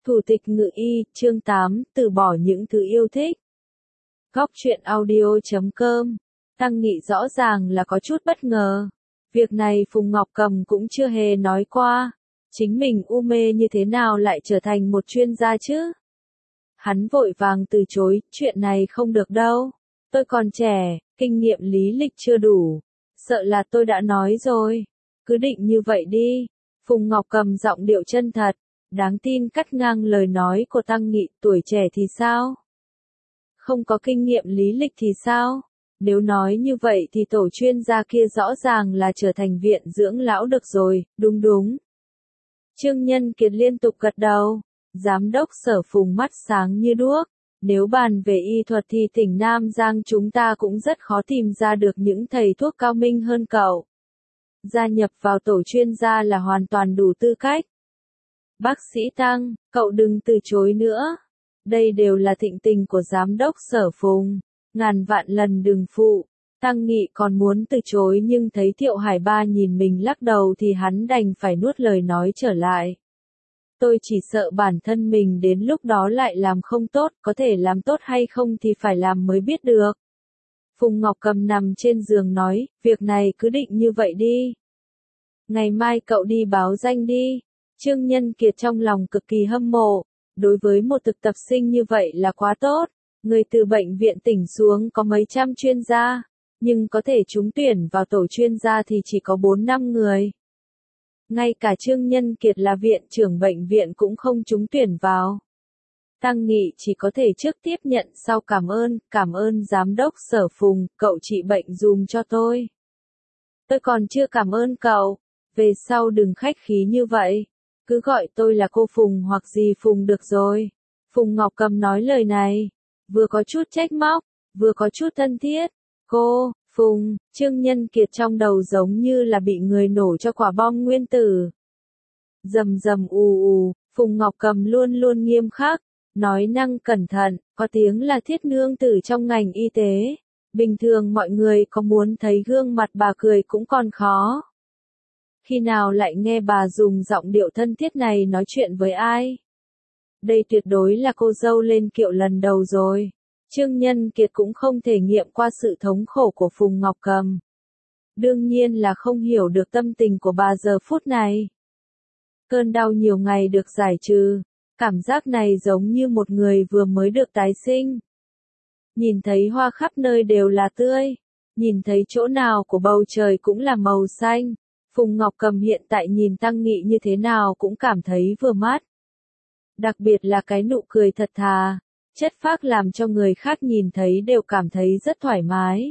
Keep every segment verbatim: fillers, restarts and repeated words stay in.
Thủ tịch Ngự Y, chương tám, từ bỏ những thứ yêu thích. Góc truyện audio chấm com. Tăng Nghị rõ ràng là có chút bất ngờ. Việc này Phùng Ngọc Cầm cũng chưa hề nói qua. Chính mình u mê như thế nào lại trở thành một chuyên gia chứ? Hắn vội vàng từ chối, chuyện này không được đâu. Tôi còn trẻ, kinh nghiệm lý lịch chưa đủ. Sợ là tôi đã nói rồi. Cứ định như vậy đi. Phùng Ngọc Cầm giọng điệu chân thật, đáng tin cắt ngang lời nói của Tăng Nghị. Tuổi trẻ thì sao? Không có kinh nghiệm lý lịch thì sao? Nếu nói như vậy thì tổ chuyên gia kia rõ ràng là trở thành viện dưỡng lão được rồi, đúng đúng. Trương Nhân Kiệt liên tục gật đầu. Giám đốc Sở Phùng mắt sáng như đuốc. Nếu bàn về y thuật thì tỉnh Nam Giang chúng ta cũng rất khó tìm ra được những thầy thuốc cao minh hơn cậu. Gia nhập vào tổ chuyên gia là hoàn toàn đủ tư cách. Bác sĩ Tăng, cậu đừng từ chối nữa. Đây đều là thịnh tình của giám đốc Sở Phùng. Ngàn vạn lần đừng phụ. Tăng Nghị còn muốn từ chối nhưng thấy Thiệu Hải Ba nhìn mình lắc đầu thì hắn đành phải nuốt lời nói trở lại. Tôi chỉ sợ bản thân mình đến lúc đó lại làm không tốt, có thể làm tốt hay không thì phải làm mới biết được. Phùng Ngọc Cầm nằm trên giường nói, việc này cứ định như vậy đi. Ngày mai cậu đi báo danh đi. Trương Nhân Kiệt trong lòng cực kỳ hâm mộ. Đối với một thực tập sinh như vậy là quá tốt. Người từ bệnh viện tỉnh xuống có mấy trăm chuyên gia, nhưng có thể trúng tuyển vào tổ chuyên gia thì chỉ có bốn năm người. Ngay cả Trương Nhân Kiệt là viện trưởng bệnh viện cũng không trúng tuyển vào. Tăng Nghị chỉ có thể trước tiếp nhận sau cảm ơn, cảm ơn giám đốc Sở Phùng, cậu trị bệnh dùm cho tôi. Tôi còn chưa cảm ơn cậu, về sau đừng khách khí như vậy, cứ gọi tôi là cô Phùng hoặc dì Phùng được rồi. Phùng Ngọc Cầm nói lời này, vừa có chút trách móc, vừa có chút thân thiết. Cô, Phùng, Trương Nhân Kiệt trong đầu giống như là bị người nổ cho quả bom nguyên tử. Rầm rầm ù ù, Phùng Ngọc Cầm luôn luôn nghiêm khắc, nói năng cẩn thận, có tiếng là thiết nương tử trong ngành y tế. Bình thường mọi người có muốn thấy gương mặt bà cười cũng còn khó. Khi nào lại nghe bà dùng giọng điệu thân thiết này nói chuyện với ai? Đây tuyệt đối là cô dâu lên kiệu lần đầu rồi. Trương Nhân Kiệt cũng không thể nghiệm qua sự thống khổ của Phùng Ngọc Cầm. Đương nhiên là không hiểu được tâm tình của bà giờ phút này. Cơn đau nhiều ngày được giải trừ. Cảm giác này giống như một người vừa mới được tái sinh. Nhìn thấy hoa khắp nơi đều là tươi. Nhìn thấy chỗ nào của bầu trời cũng là màu xanh. Phùng Ngọc Cầm hiện tại nhìn Tăng Nghị như thế nào cũng cảm thấy vừa mắt. Đặc biệt là cái nụ cười thật thà, chất phác làm cho người khác nhìn thấy đều cảm thấy rất thoải mái.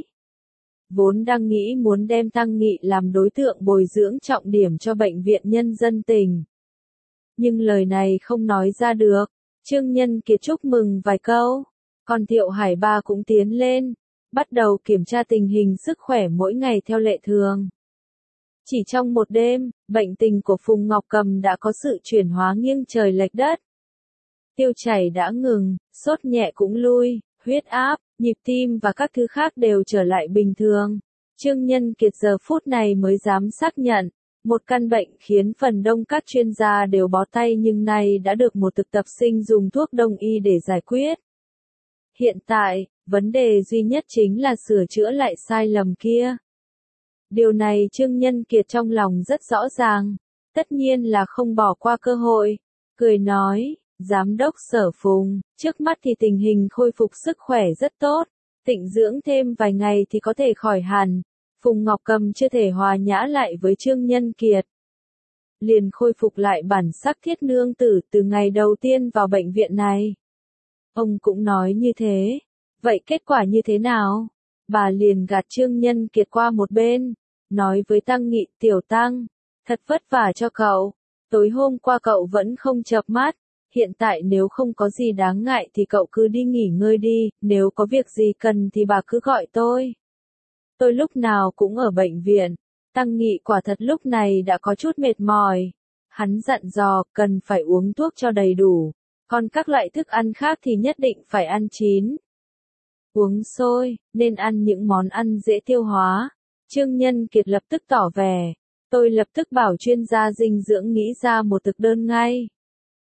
Vốn đang nghĩ muốn đem Tăng Nghị làm đối tượng bồi dưỡng trọng điểm cho bệnh viện nhân dân tỉnh. Nhưng lời này không nói ra được. Trương Nhân Kiệt chúc mừng vài câu. Còn Thiệu Hải Ba cũng tiến lên, bắt đầu kiểm tra tình hình sức khỏe mỗi ngày theo lệ thường. Chỉ trong một đêm, bệnh tình của Phùng Ngọc Cầm đã có sự chuyển hóa nghiêng trời lệch đất. Tiêu chảy đã ngừng, sốt nhẹ cũng lui, huyết áp, nhịp tim và các thứ khác đều trở lại bình thường. Trương Nhân Kiệt giờ phút này mới dám xác nhận, một căn bệnh khiến phần đông các chuyên gia đều bó tay nhưng nay đã được một thực tập sinh dùng thuốc đông y để giải quyết. Hiện tại, vấn đề duy nhất chính là sửa chữa lại sai lầm kia. Điều này Trương Nhân Kiệt trong lòng rất rõ ràng, tất nhiên là không bỏ qua cơ hội. Cười nói, giám đốc Sở Phùng, trước mắt thì tình hình khôi phục sức khỏe rất tốt, tịnh dưỡng thêm vài ngày thì có thể khỏi hẳn. Phùng Ngọc Cầm chưa thể hòa nhã lại với Trương Nhân Kiệt. Liền khôi phục lại bản sắc thiết nương tử từ ngày đầu tiên vào bệnh viện này. Ông cũng nói như thế. Vậy kết quả như thế nào? Bà liền gạt Trương Nhân Kiệt qua một bên, nói với Tăng Nghị, tiểu Tăng, thật vất vả cho cậu. Tối hôm qua cậu vẫn không chợp mắt. Hiện tại nếu không có gì đáng ngại thì cậu cứ đi nghỉ ngơi đi, nếu có việc gì cần thì bà cứ gọi tôi. Tôi lúc nào cũng ở bệnh viện. Tăng Nghị quả thật lúc này đã có chút mệt mỏi. Hắn dặn dò cần phải uống thuốc cho đầy đủ. Còn các loại thức ăn khác thì nhất định phải ăn chín. Uống sôi, nên ăn những món ăn dễ tiêu hóa. Trương Nhân Kiệt lập tức tỏ vẻ. Tôi lập tức bảo chuyên gia dinh dưỡng nghĩ ra một thực đơn ngay.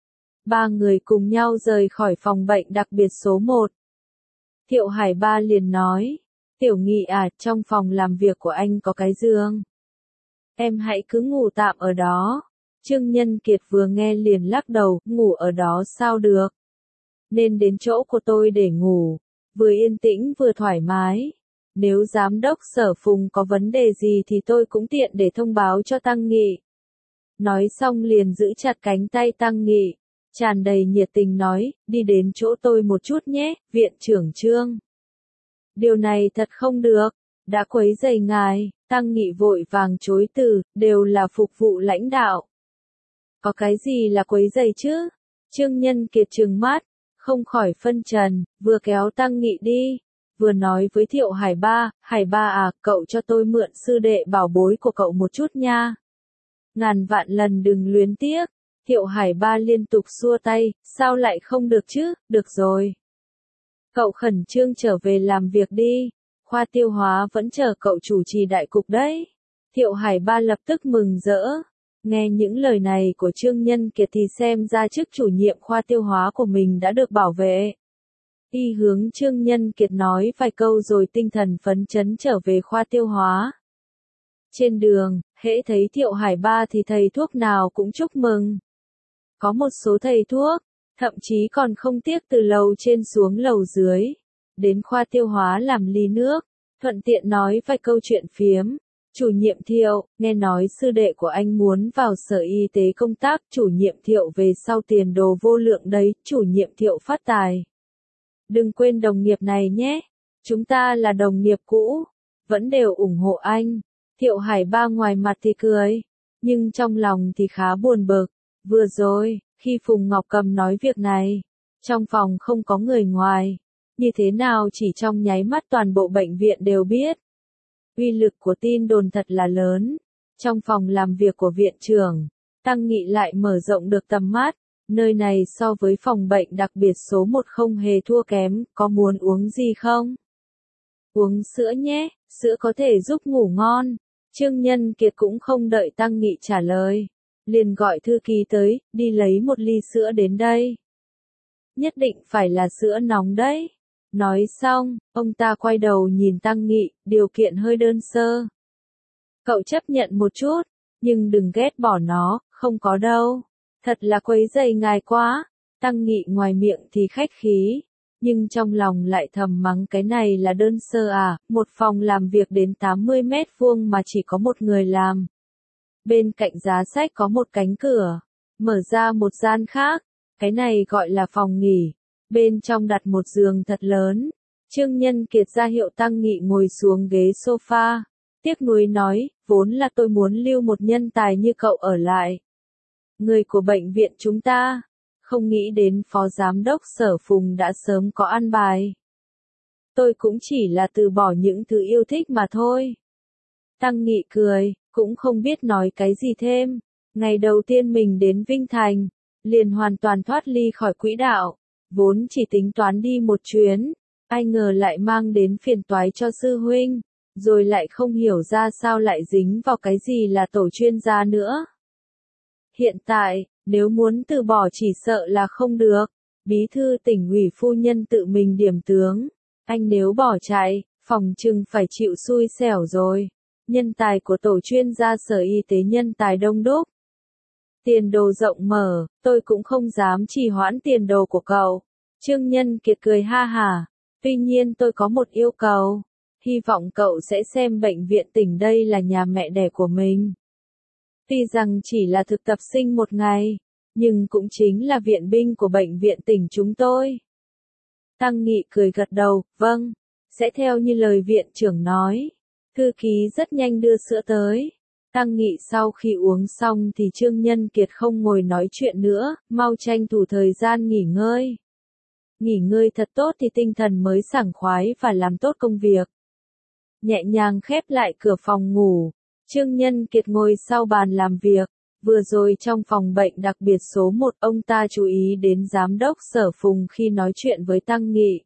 ba người cùng nhau rời khỏi phòng bệnh đặc biệt số một. Thiệu Hải Ba liền nói, Tiểu Nghị à, trong phòng làm việc của anh có cái giường. Em hãy cứ ngủ tạm ở đó. Trương Nhân Kiệt vừa nghe liền lắc đầu, ngủ ở đó sao được. Nên đến chỗ của tôi để ngủ, vừa yên tĩnh vừa thoải mái. Nếu giám đốc Sở Phùng có vấn đề gì thì tôi cũng tiện để thông báo cho Tăng Nghị. Nói xong liền giữ chặt cánh tay Tăng Nghị, tràn đầy nhiệt tình nói, đi đến chỗ tôi một chút nhé, viện trưởng Trương. Điều này thật không được, đã quấy rầy ngài. Tăng Nghị vội vàng chối từ, đều là phục vụ lãnh đạo. Có cái gì là quấy rầy chứ? Trương Nhân Kiệt trừng mắt, không khỏi phân trần, vừa kéo Tăng Nghị đi, vừa nói với Thiệu Hải Ba, Hải Ba à, cậu cho tôi mượn sư đệ bảo bối của cậu một chút nha. Ngàn vạn lần đừng luyến tiếc. Thiệu Hải Ba liên tục xua tay, sao lại không được chứ, được rồi. Cậu khẩn trương trở về làm việc đi, khoa tiêu hóa vẫn chờ cậu chủ trì đại cục đấy. Thiệu Hải Ba lập tức mừng rỡ. Nghe những lời này của Trương Nhân Kiệt thì xem ra chức chủ nhiệm khoa tiêu hóa của mình đã được bảo vệ. Y hướng Trương Nhân Kiệt nói vài câu rồi tinh thần phấn chấn trở về khoa tiêu hóa. Trên đường, hễ thấy Thiệu Hải Ba thì thầy thuốc nào cũng chúc mừng. Có một số thầy thuốc, thậm chí còn không tiếc từ lầu trên xuống lầu dưới, đến khoa tiêu hóa làm ly nước, thuận tiện nói vài câu chuyện phiếm. Chủ nhiệm Thiệu, nghe nói sư đệ của anh muốn vào sở y tế công tác, chủ nhiệm Thiệu về sau tiền đồ vô lượng đấy, chủ nhiệm Thiệu phát tài. Đừng quên đồng nghiệp này nhé, chúng ta là đồng nghiệp cũ, vẫn đều ủng hộ anh. Thiệu Hải Ba ngoài mặt thì cười, nhưng trong lòng thì khá buồn bực. Vừa rồi, khi Phùng Ngọc Cầm nói việc này, trong phòng không có người ngoài, như thế nào chỉ trong nháy mắt toàn bộ bệnh viện đều biết. Uy lực của tin đồn thật là lớn. Trong phòng làm việc của viện trưởng, Tăng Nghị lại mở rộng được tầm mắt, nơi này so với phòng bệnh đặc biệt số một không hề thua kém, có muốn uống gì không? Uống sữa nhé, sữa có thể giúp ngủ ngon. Trương Nhân Kiệt cũng không đợi Tăng Nghị trả lời, liền gọi thư ký tới, đi lấy một ly sữa đến đây. Nhất định phải là sữa nóng đấy. Nói xong, ông ta quay đầu nhìn Tăng Nghị, điều kiện hơi đơn sơ. Cậu chấp nhận một chút, nhưng đừng ghét bỏ nó, không có đâu. Thật là quấy rầy ngài quá. Tăng Nghị ngoài miệng thì khách khí, nhưng trong lòng lại thầm mắng cái này là đơn sơ à, một phòng làm việc đến tám mươi mét vuông mà chỉ có một người làm. Bên cạnh giá sách có một cánh cửa, mở ra một gian khác, cái này gọi là phòng nghỉ. Bên trong đặt một giường thật lớn. Trương Nhân Kiệt ra hiệu Tăng Nghị ngồi xuống ghế sofa. Tiếc nuối nói, vốn là tôi muốn lưu một nhân tài như cậu ở lại. Người của bệnh viện chúng ta, không nghĩ đến phó giám đốc Sở Phùng đã sớm có an bài. Tôi cũng chỉ là từ bỏ những thứ yêu thích mà thôi. Tăng Nghị cười, cũng không biết nói cái gì thêm. Ngày đầu tiên mình đến Vinh Thành, liền hoàn toàn thoát ly khỏi quỹ đạo. Vốn chỉ tính toán đi một chuyến, ai ngờ lại mang đến phiền toái cho sư huynh, rồi lại không hiểu ra sao lại dính vào cái gì là tổ chuyên gia nữa. Hiện tại, nếu muốn từ bỏ chỉ sợ là không được. Bí thư tỉnh ủy phu nhân tự mình điểm tướng, anh nếu bỏ chạy, phòng chừng phải chịu xui xẻo rồi. Nhân tài của tổ chuyên gia sở y tế nhân tài đông đúc. Tiền đồ rộng mở, tôi cũng không dám trì hoãn tiền đồ của cậu. Trương Nhân Kiệt cười ha hả. Tuy nhiên tôi có một yêu cầu. Hy vọng cậu sẽ xem bệnh viện tỉnh đây là nhà mẹ đẻ của mình. Tuy rằng chỉ là thực tập sinh một ngày, nhưng cũng chính là viện binh của bệnh viện tỉnh chúng tôi. Tăng Nghị cười gật đầu, vâng, sẽ theo như lời viện trưởng nói. Thư ký rất nhanh đưa sữa tới. Tăng Nghị sau khi uống xong thì Trương Nhân Kiệt không ngồi nói chuyện nữa, mau tranh thủ thời gian nghỉ ngơi. Nghỉ ngơi thật tốt thì tinh thần mới sảng khoái và làm tốt công việc. Nhẹ nhàng khép lại cửa phòng ngủ, Trương Nhân Kiệt ngồi sau bàn làm việc. Vừa rồi trong phòng bệnh đặc biệt số một, ông ta chú ý đến giám đốc Sở Phùng khi nói chuyện với Tăng Nghị.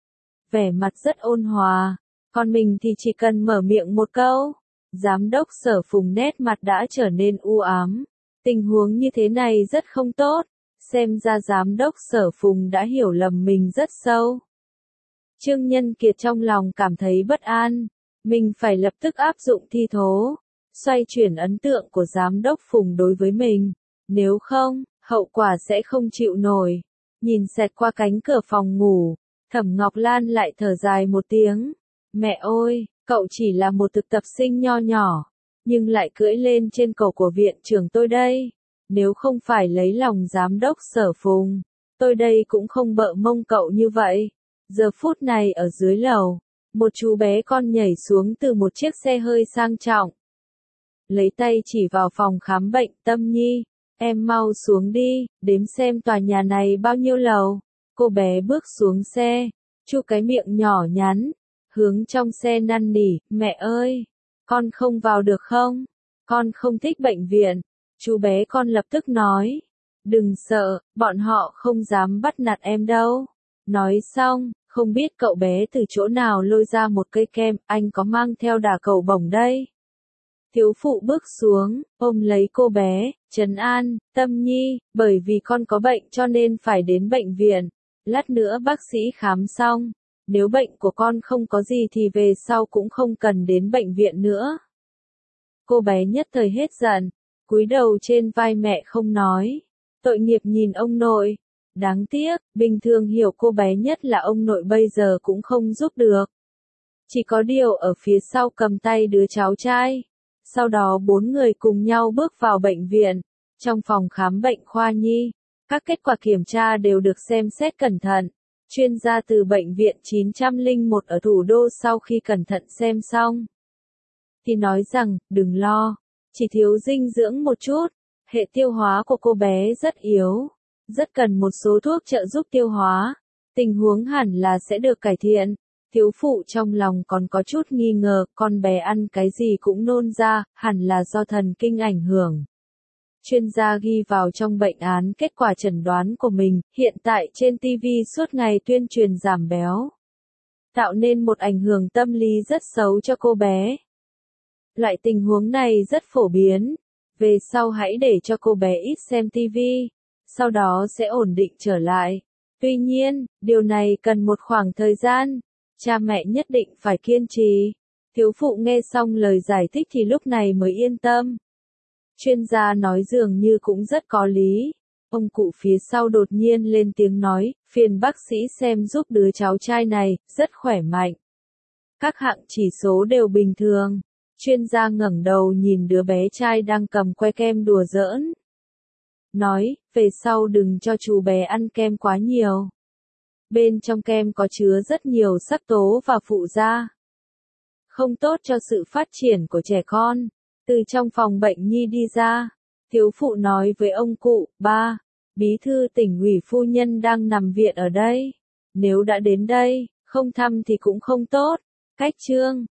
Vẻ mặt rất ôn hòa, còn mình thì chỉ cần mở miệng một câu. Giám đốc Sở Phùng nét mặt đã trở nên u ám. Tình huống như thế này rất không tốt. xem ra giám đốc Sở Phùng đã hiểu lầm mình rất sâu. Trương Nhân Kiệt trong lòng cảm thấy bất an, mình phải lập tức áp dụng thi thố, xoay chuyển ấn tượng của giám đốc Phùng đối với mình, nếu không, hậu quả sẽ không chịu nổi. Nhìn xẹt qua cánh cửa phòng ngủ, Thẩm Ngọc Lan lại thở dài một tiếng, mẹ ơi, cậu chỉ là một thực tập sinh nho nhỏ, nhưng lại cưỡi lên trên cầu của viện trưởng tôi đây. Nếu không phải lấy lòng giám đốc Sở Phùng, tôi đây cũng không bợ mông cậu như vậy. Giờ phút này ở dưới lầu, một chú bé con nhảy xuống từ một chiếc xe hơi sang trọng. Lấy tay chỉ vào phòng khám bệnh. Tâm Nhi, em mau xuống đi, đếm xem tòa nhà này bao nhiêu lầu. Cô bé bước xuống xe, chu cái miệng nhỏ nhắn, hướng trong xe năn nỉ, mẹ ơi, con không vào được không? Con không thích bệnh viện. Chú bé con lập tức nói, đừng sợ, bọn họ không dám bắt nạt em đâu. Nói xong, không biết cậu bé từ chỗ nào lôi ra một cây kem, anh có mang theo đà cầu bổng đây. Thiếu phụ bước xuống, ôm lấy cô bé, trấn an, Tâm Nhi, bởi vì con có bệnh cho nên phải đến bệnh viện. Lát nữa bác sĩ khám xong, nếu bệnh của con không có gì thì về sau cũng không cần đến bệnh viện nữa. Cô bé nhất thời hết giận, cúi đầu trên vai mẹ không nói, tội nghiệp nhìn ông nội. Đáng tiếc, bình thường hiểu cô bé nhất là ông nội bây giờ cũng không giúp được. Chỉ có điều ở phía sau cầm tay đứa cháu trai. Sau đó bốn người cùng nhau bước vào bệnh viện. Trong phòng khám bệnh khoa nhi, các kết quả kiểm tra đều được xem xét cẩn thận. Chuyên gia từ bệnh viện chín không một ở thủ đô sau khi cẩn thận xem xong, thì nói rằng, đừng lo, chỉ thiếu dinh dưỡng một chút. Hệ tiêu hóa của cô bé rất yếu, rất cần một số thuốc trợ giúp tiêu hóa. Tình huống hẳn là sẽ được cải thiện. Thiếu phụ trong lòng còn có chút nghi ngờ, con bé ăn cái gì cũng nôn ra, hẳn là do thần kinh ảnh hưởng. Chuyên gia ghi vào trong bệnh án kết quả chẩn đoán của mình, hiện tại trên ti vi suốt ngày tuyên truyền giảm béo, tạo nên một ảnh hưởng tâm lý rất xấu cho cô bé. Loại tình huống này rất phổ biến. Về sau hãy để cho cô bé ít xem ti vi, sau đó sẽ ổn định trở lại. Tuy nhiên, điều này cần một khoảng thời gian, cha mẹ nhất định phải kiên trì. Thiếu phụ nghe xong lời giải thích thì lúc này mới yên tâm. Chuyên gia nói dường như cũng rất có lý. Ông cụ phía sau đột nhiên lên tiếng nói, phiền bác sĩ xem giúp đứa cháu trai này, rất khỏe mạnh. Các hạng chỉ số đều bình thường. Chuyên gia ngẩng đầu nhìn đứa bé trai đang cầm que kem đùa giỡn. Nói, về sau đừng cho chú bé ăn kem quá nhiều. Bên trong kem có chứa rất nhiều sắc tố và phụ gia, không tốt cho sự phát triển của trẻ con. Từ trong phòng bệnh nhi đi ra, thiếu phụ nói với ông cụ, ba, bí thư tỉnh ủy phu nhân đang nằm viện ở đây. Nếu đã đến đây, không thăm thì cũng không tốt. Cách chương